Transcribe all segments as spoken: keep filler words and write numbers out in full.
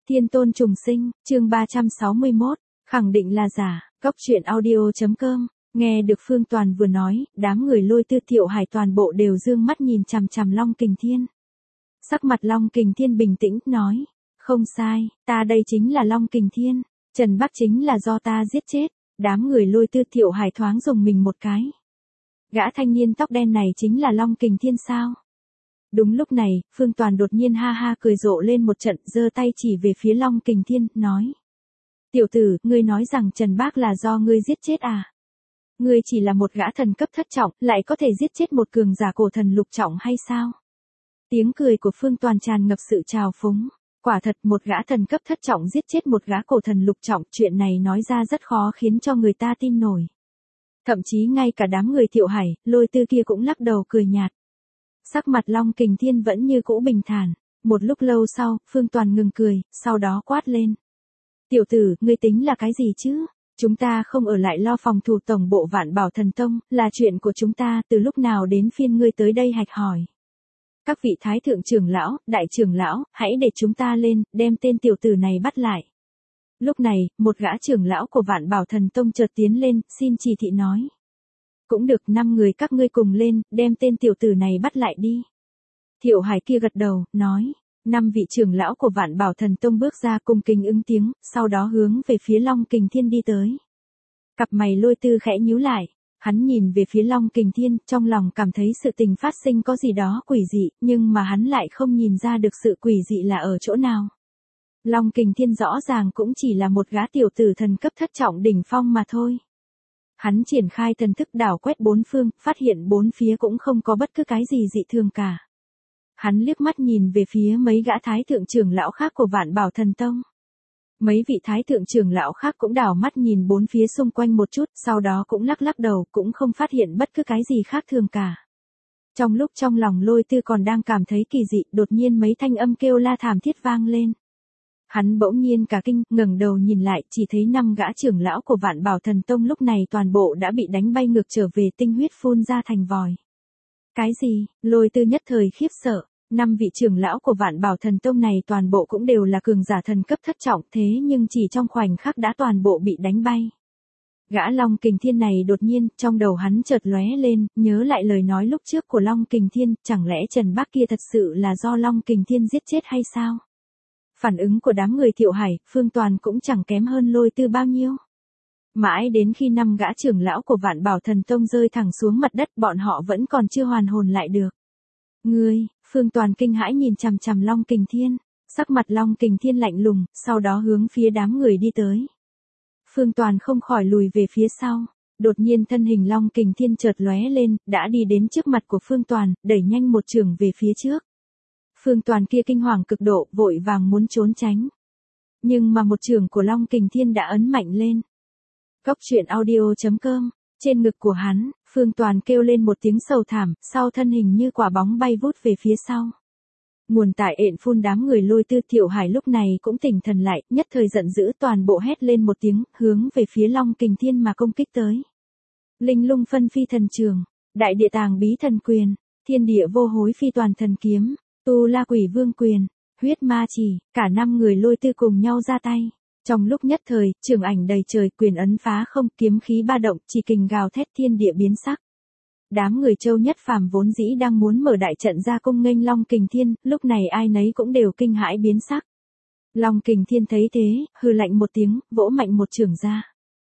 Thiên tôn trùng sinh, chương ba trăm sáu mươi mốt, khẳng định là giả, góc truyện audio.com, nghe được Phương Toàn vừa nói, đám người Lôi Tư Thiệu Hải toàn bộ đều dương mắt nhìn chằm chằm Long Kình Thiên. Sắc mặt Long Kình Thiên bình tĩnh, nói, không sai, ta đây chính là Long Kình Thiên, Trần Bắc chính là do ta giết chết, đám người Lôi Tư Thiệu Hải thoáng dùng mình một cái. Gã thanh niên tóc đen này chính là Long Kình Thiên sao? Đúng lúc này, Phương Toàn đột nhiên ha ha cười rộ lên một trận, giơ tay chỉ về phía Long Kình Thiên, nói. Tiểu tử, ngươi nói rằng Trần Bác là do ngươi giết chết à? Ngươi chỉ là một gã thần cấp thất trọng, lại có thể giết chết một cường giả cổ thần lục trọng hay sao? Tiếng cười của Phương Toàn tràn ngập sự trào phúng. Quả thật, một gã thần cấp thất trọng giết chết một gã cổ thần lục trọng, chuyện này nói ra rất khó khiến cho người ta tin nổi. Thậm chí ngay cả đám người Thiệu Hải, Lôi Tư kia cũng lắc đầu cười nhạt. Sắc mặt Long Kình Thiên vẫn như cũ bình thản. Một lúc lâu sau, Phương Toàn ngừng cười, sau đó quát lên. Tiểu tử, ngươi tính là cái gì chứ? Chúng ta không ở lại lo phòng thủ tổng bộ Vạn Bảo Thần Tông, là chuyện của chúng ta, từ lúc nào đến phiên ngươi tới đây hạch hỏi. Các vị thái thượng trưởng lão, đại trưởng lão, hãy để chúng ta lên, đem tên tiểu tử này bắt lại. Lúc này, một gã trưởng lão của Vạn Bảo Thần Tông chợt tiến lên, xin chỉ thị nói. Cũng được, năm người các ngươi cùng lên, đem tên tiểu tử này bắt lại đi. Thiệu Hải kia gật đầu, nói. Năm vị trưởng lão của Vạn Bảo Thần Tông bước ra cùng kính ứng tiếng, sau đó hướng về phía Long Kình Thiên đi tới. Cặp mày Lôi Tư khẽ nhíu lại, hắn nhìn về phía Long Kình Thiên, trong lòng cảm thấy sự tình phát sinh có gì đó quỷ dị, nhưng mà hắn lại không nhìn ra được sự quỷ dị là ở chỗ nào. Long Kình Thiên rõ ràng cũng chỉ là một gã tiểu tử thần cấp thất trọng đỉnh phong mà thôi. Hắn triển khai thần thức đảo quét bốn phương, phát hiện bốn phía cũng không có bất cứ cái gì dị thường cả. Hắn liếc mắt nhìn về phía mấy gã thái thượng trưởng lão khác của Vạn Bảo Thần Tông. Mấy vị thái thượng trưởng lão khác cũng đảo mắt nhìn bốn phía xung quanh một chút, sau đó cũng lắc lắc đầu, cũng không phát hiện bất cứ cái gì khác thường cả. Trong lúc trong lòng Lôi Tư còn đang cảm thấy kỳ dị, đột nhiên mấy thanh âm kêu la thảm thiết vang lên. Hắn bỗng nhiên cả kinh, ngẩng đầu nhìn lại, chỉ thấy năm gã trưởng lão của Vạn Bảo Thần Tông lúc này toàn bộ đã bị đánh bay ngược trở về, tinh huyết phun ra thành vòi. Cái gì? Lôi Tư nhất thời khiếp sợ, năm vị trưởng lão của Vạn Bảo Thần Tông này toàn bộ cũng đều là cường giả thần cấp thất trọng, thế nhưng chỉ trong khoảnh khắc đã toàn bộ bị đánh bay. Gã Long Kình Thiên này đột nhiên, trong đầu hắn chợt lóe lên, nhớ lại lời nói lúc trước của Long Kình Thiên, chẳng lẽ Trần Bác kia thật sự là do Long Kình Thiên giết chết hay sao? Phản ứng của đám người Thiệu Hải, Phương Toàn cũng chẳng kém hơn Lôi Tư bao nhiêu. Mãi đến khi năm gã trưởng lão của Vạn Bảo Thần Tông rơi thẳng xuống mặt đất, bọn họ vẫn còn chưa hoàn hồn lại được. Ngươi, Phương Toàn kinh hãi nhìn chằm chằm Long Kình Thiên, sắc mặt Long Kình Thiên lạnh lùng, sau đó hướng phía đám người đi tới. Phương Toàn không khỏi lùi về phía sau, đột nhiên thân hình Long Kình Thiên chợt lóe lên, đã đi đến trước mặt của Phương Toàn, đẩy nhanh một chưởng về phía trước. Phương Toàn kia kinh hoàng cực độ, vội vàng muốn trốn tránh. Nhưng mà một chưởng của Long Kình Thiên đã ấn mạnh lên. Góc truyện audio.com, trên ngực của hắn, Phương Toàn kêu lên một tiếng sầu thảm, sau thân hình như quả bóng bay vút về phía sau. Nguồn tại ện phun đám người Lôi Tư Thiệu Hải lúc này cũng tỉnh thần lại, nhất thời giận dữ toàn bộ hét lên một tiếng, hướng về phía Long Kình Thiên mà công kích tới. Linh lung phân phi thần trường, đại địa tàng bí thần quyền, thiên địa vô hối phi toàn thần kiếm, tu la quỷ vương quyền, huyết ma chỉ, cả năm người Lôi Tư cùng nhau ra tay. Trong lúc nhất thời, trường ảnh đầy trời, quyền ấn phá không, kiếm khí ba động, chỉ kình gào thét, thiên địa biến sắc. Đám người Châu Nhất Phàm vốn dĩ đang muốn mở đại trận ra cung nghênh Long Kình Thiên, lúc này ai nấy cũng đều kinh hãi biến sắc. Long Kình Thiên thấy thế, hừ lạnh một tiếng, vỗ mạnh một chưởng ra.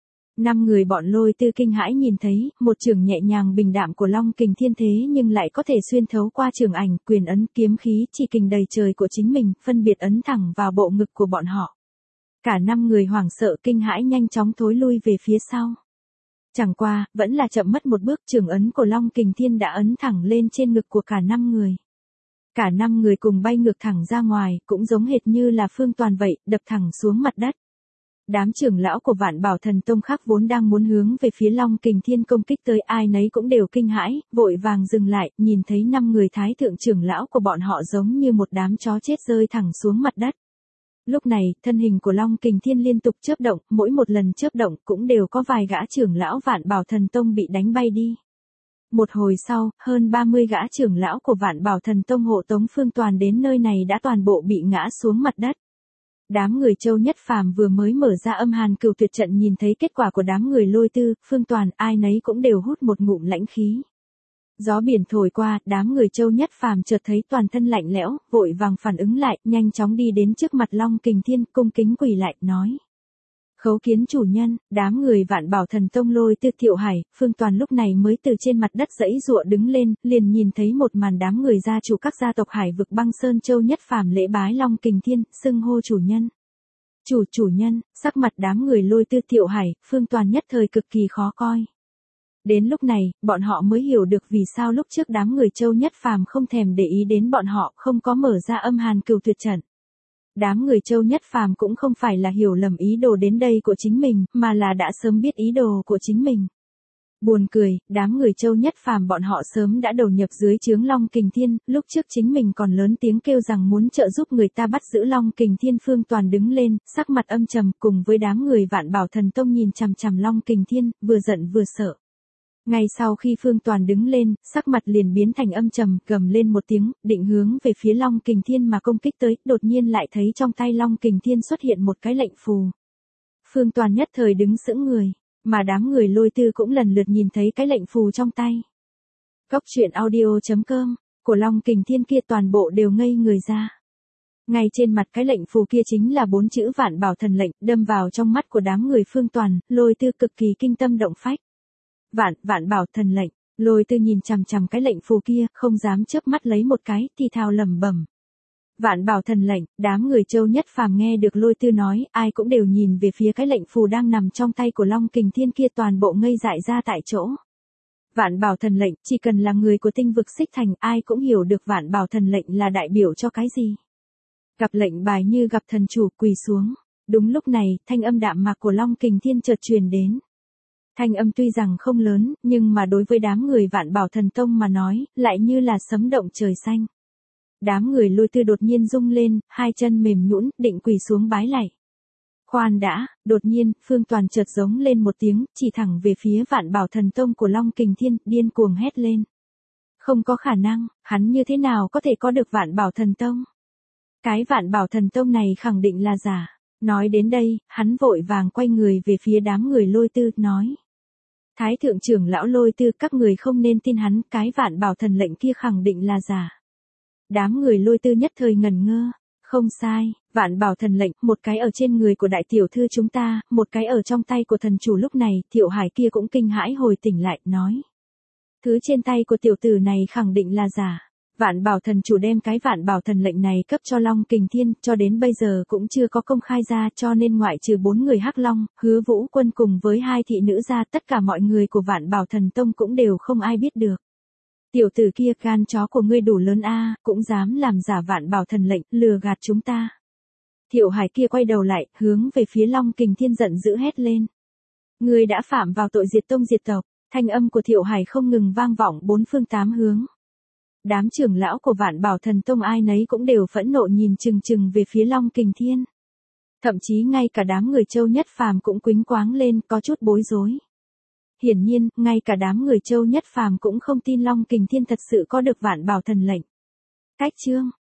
Năm người bọn Lôi Tư kinh hãi nhìn thấy, một chưởng nhẹ nhàng bình đạm của Long Kình Thiên thế nhưng lại có thể xuyên thấu qua trường ảnh, quyền ấn, kiếm khí, chỉ kình đầy trời của chính mình, phân biệt ấn thẳng vào bộ ngực của bọn họ. Cả năm người hoảng sợ kinh hãi nhanh chóng thối lui về phía sau. Chẳng qua, vẫn là chậm mất một bước, trường ấn của Long Kình Thiên đã ấn thẳng lên trên ngực của cả năm người. Cả năm người cùng bay ngược thẳng ra ngoài, cũng giống hệt như là Phương Toàn vậy, đập thẳng xuống mặt đất. Đám trưởng lão của Vạn Bảo Thần Tông khác vốn đang muốn hướng về phía Long Kình Thiên công kích tới, ai nấy cũng đều kinh hãi, vội vàng dừng lại, nhìn thấy năm người thái thượng trưởng lão của bọn họ giống như một đám chó chết rơi thẳng xuống mặt đất. Lúc này, thân hình của Long Kình Thiên liên tục chớp động, mỗi một lần chớp động cũng đều có vài gã trưởng lão Vạn Bảo Thần Tông bị đánh bay đi. Một hồi sau, hơn ba mươi gã trưởng lão của Vạn Bảo Thần Tông hộ tống Phương Toàn đến nơi này đã toàn bộ bị ngã xuống mặt đất. Đám người Châu Nhất Phàm vừa mới mở ra âm hàn cửu tuyệt trận nhìn thấy kết quả của đám người Lôi Tư, Phương Toàn, ai nấy cũng đều hút một ngụm lãnh khí. Gió biển thổi qua, đám người Châu Nhất Phàm chợt thấy toàn thân lạnh lẽo, vội vàng phản ứng lại, nhanh chóng đi đến trước mặt Long Kình Thiên, cung kính quỳ lại, nói. Khấu kiến chủ nhân. Đám người Vạn Bảo Thần Tông Lôi Tư, Thiệu Hải, Phương Toàn lúc này mới từ trên mặt đất giãy giụa đứng lên, liền nhìn thấy một màn đám người gia chủ các gia tộc Hải vực băng sơn Châu Nhất Phàm lễ bái Long Kình Thiên, xưng hô chủ nhân. Chủ chủ nhân, sắc mặt đám người Lôi Tư, Thiệu Hải, Phương Toàn nhất thời cực kỳ khó coi. Đến lúc này, bọn họ mới hiểu được vì sao lúc trước đám người Châu Nhất Phàm không thèm để ý đến bọn họ, không có mở ra âm hàn cửu tuyệt trận. Đám người Châu Nhất Phàm cũng không phải là hiểu lầm ý đồ đến đây của chính mình, mà là đã sớm biết ý đồ của chính mình. Buồn cười, đám người Châu Nhất Phàm bọn họ sớm đã đầu nhập dưới trướng Long Kình Thiên, lúc trước chính mình còn lớn tiếng kêu rằng muốn trợ giúp người ta bắt giữ Long Kình Thiên. Phương Toàn đứng lên, sắc mặt âm trầm, cùng với đám người Vạn Bảo Thần Tông nhìn chằm chằm Long Kình Thiên, vừa giận vừa sợ. Ngay sau khi Phương Toàn đứng lên, sắc mặt liền biến thành âm trầm, gầm lên một tiếng, định hướng về phía Long Kình Thiên mà công kích tới, đột nhiên lại thấy trong tay Long Kình Thiên xuất hiện một cái lệnh phù. Phương Toàn nhất thời đứng sững người, mà đám người Lôi Tư cũng lần lượt nhìn thấy cái lệnh phù trong tay. Cốc truyện audio chấm com, của Long Kình Thiên kia toàn bộ đều ngây người ra. Ngay trên mặt cái lệnh phù kia chính là bốn chữ Vạn Bảo Thần lệnh, đâm vào trong mắt của đám người Phương Toàn, Lôi Tư cực kỳ kinh tâm động phách. Vạn, Vạn Bảo Thần lệnh, Lôi Tư nhìn chằm chằm cái lệnh phù kia, không dám chớp mắt lấy một cái, thì thào lẩm bẩm. Vạn Bảo Thần lệnh, đám người Châu Nhất Phàm nghe được Lôi Tư nói, ai cũng đều nhìn về phía cái lệnh phù đang nằm trong tay của Long Kình Thiên kia, toàn bộ ngây dại ra tại chỗ. Vạn Bảo Thần lệnh, chỉ cần là người của tinh vực Xích Thành, ai cũng hiểu được Vạn Bảo Thần lệnh là đại biểu cho cái gì. Gặp lệnh bài như gặp thần chủ, quỳ xuống. Đúng lúc này, thanh âm đạm mạc của Long Kình Thiên chợt truyền đến. Thanh âm tuy rằng không lớn, nhưng mà đối với đám người Vạn Bảo Thần Tông mà nói, lại như là sấm động trời xanh. Đám người Lôi Tư đột nhiên rung lên, hai chân mềm nhũn, định quỳ xuống bái lạy. Khoan đã, đột nhiên, Phương Toàn chợt giống lên một tiếng, chỉ thẳng về phía Vạn Bảo Thần Tông của Long Kình Thiên, điên cuồng hét lên. Không có khả năng, hắn như thế nào có thể có được Vạn Bảo Thần Tông? Cái Vạn Bảo Thần Tông này khẳng định là giả. Nói đến đây, hắn vội vàng quay người về phía đám người Lôi Tư, nói. Thái thượng trưởng lão Lôi Tư, các người không nên tin hắn, cái Vạn Bảo Thần lệnh kia khẳng định là giả. Đám người Lôi Tư nhất thời ngẩn ngơ. Không sai, Vạn Bảo Thần lệnh, một cái ở trên người của đại tiểu thư chúng ta, một cái ở trong tay của thần chủ. Lúc này, Thiệu Hải kia cũng kinh hãi hồi tỉnh lại, nói. Thứ trên tay của tiểu tử này khẳng định là giả. Vạn Bảo Thần chủ đem cái Vạn Bảo Thần lệnh này cấp cho Long Kình Thiên, cho đến bây giờ cũng chưa có công khai ra, cho nên ngoại trừ bốn người Hắc Long, Hứa Vũ Quân cùng với hai thị nữ ra, tất cả mọi người của Vạn Bảo Thần Tông cũng đều không ai biết được. Tiểu tử kia, gan chó của ngươi đủ lớn a, cũng dám làm giả Vạn Bảo Thần lệnh, lừa gạt chúng ta. Thiệu Hải kia quay đầu lại, hướng về phía Long Kình Thiên giận dữ hét lên. Ngươi đã phạm vào tội diệt tông diệt tộc. Thanh âm của Thiệu Hải không ngừng vang vọng bốn phương tám hướng. Đám trưởng lão của Vạn Bảo Thần Tông ai nấy cũng đều phẫn nộ nhìn chừng chừng về phía Long Kình Thiên. Thậm chí ngay cả đám người Châu Nhất Phàm cũng quýnh quáng lên, có chút bối rối. Hiển nhiên, ngay cả đám người Châu Nhất Phàm cũng không tin Long Kình Thiên thật sự có được Vạn Bảo Thần lệnh. Cách chương